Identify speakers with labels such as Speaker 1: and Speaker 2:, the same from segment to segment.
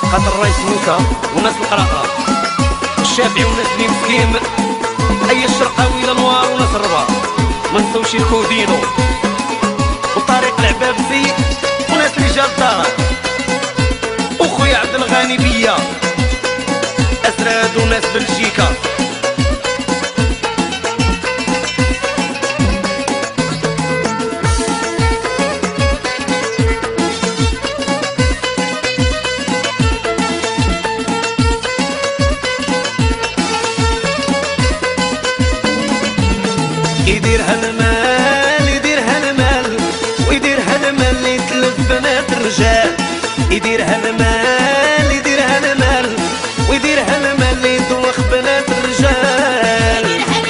Speaker 1: خاطر الرئيس موسى وناس القراقرة الشافعي وناس اللي مسكين اي الشرقاوي لنوار وناس الربا ما نساوش الكودينو وطريق العبابسي وناس رجال الدار وخويا عبد الغني بيا اسراد وناس بلجيكا يديرها المال يديرها المال ويديرها المال اللي يتلف بنات الرجال يديرها المال يديرها المال ويديرها المال اللي يدوخ بنات الرجال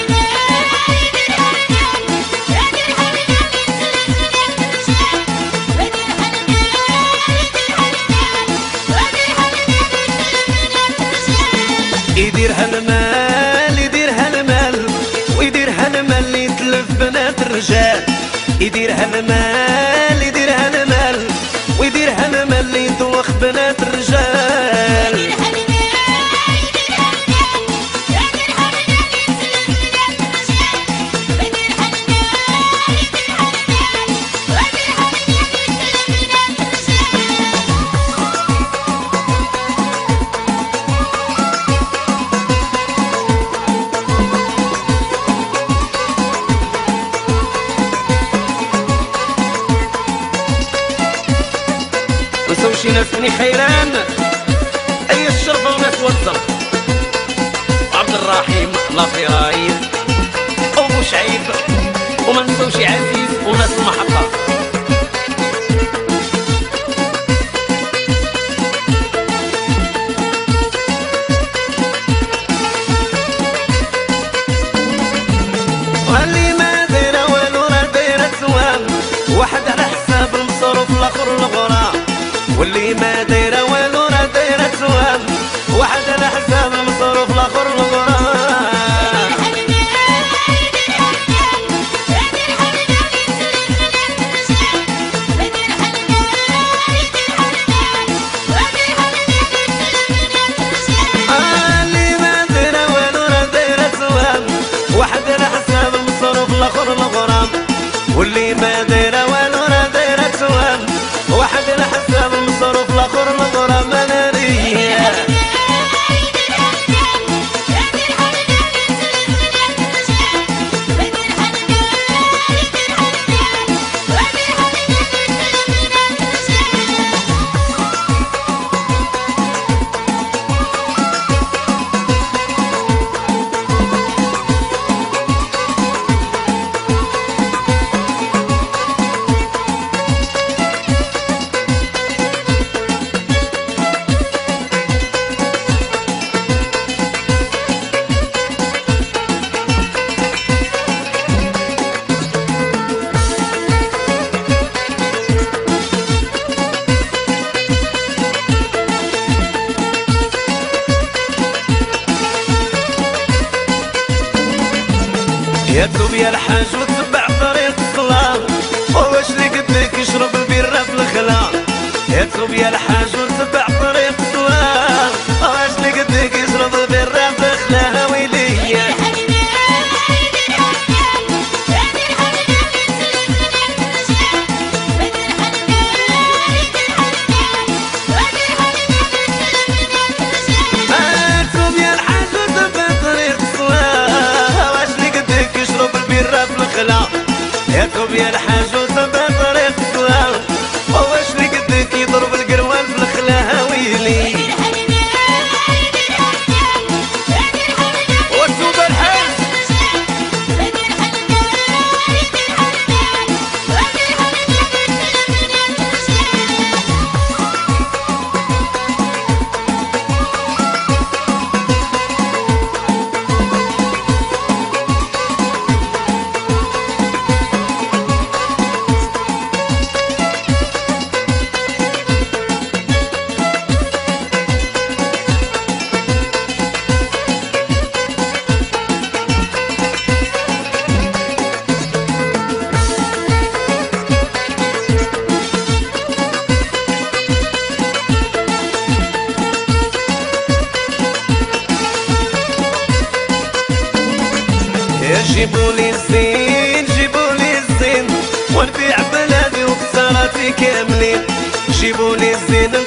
Speaker 1: يديرها المال يديرها المال ويديرها المال اللي يتلف بنات الرجال يديرها المال يديرها المال ويديرها المال اللي يدوخ بنات الرجال وشي ناس بني خيران اي الشرفة وناس وزر وعبد الرحيم لافيرايد وابو شعيب وما نساوش عزيز وناس المحطة واللي ما دايرة والو راه دايرة سوام واحد على حساب المصروف الاخر الغرام واللي ما دايره والو راه دايره سوام واحد على حساب المصروف الاخر الغرام اللي ما دايره والو راه دايره سوام واحد على حساب المصروف الاخر الغرام واللي ما دايره والو راه دايره سوام واحد على حساب المصروف الاخر الغرام ناريه يا توب يا الحاج وتبع طريق الصلاة واش اللي قدك يشرب البيرة في الخلا يا توب يا الحاج وتبع طريق الصلاة واش اللي قدك يشرب البيرة في الخلا ويلي يا توب يا الحاج وتبع طريق الصلاة واش اللي قدك يضرب القروان في الخلا ويلي وتوب الحاج جيبولي الزين جيبولي الزين ونبيع بلادي وخساراتي كاملين. جيبولي الزين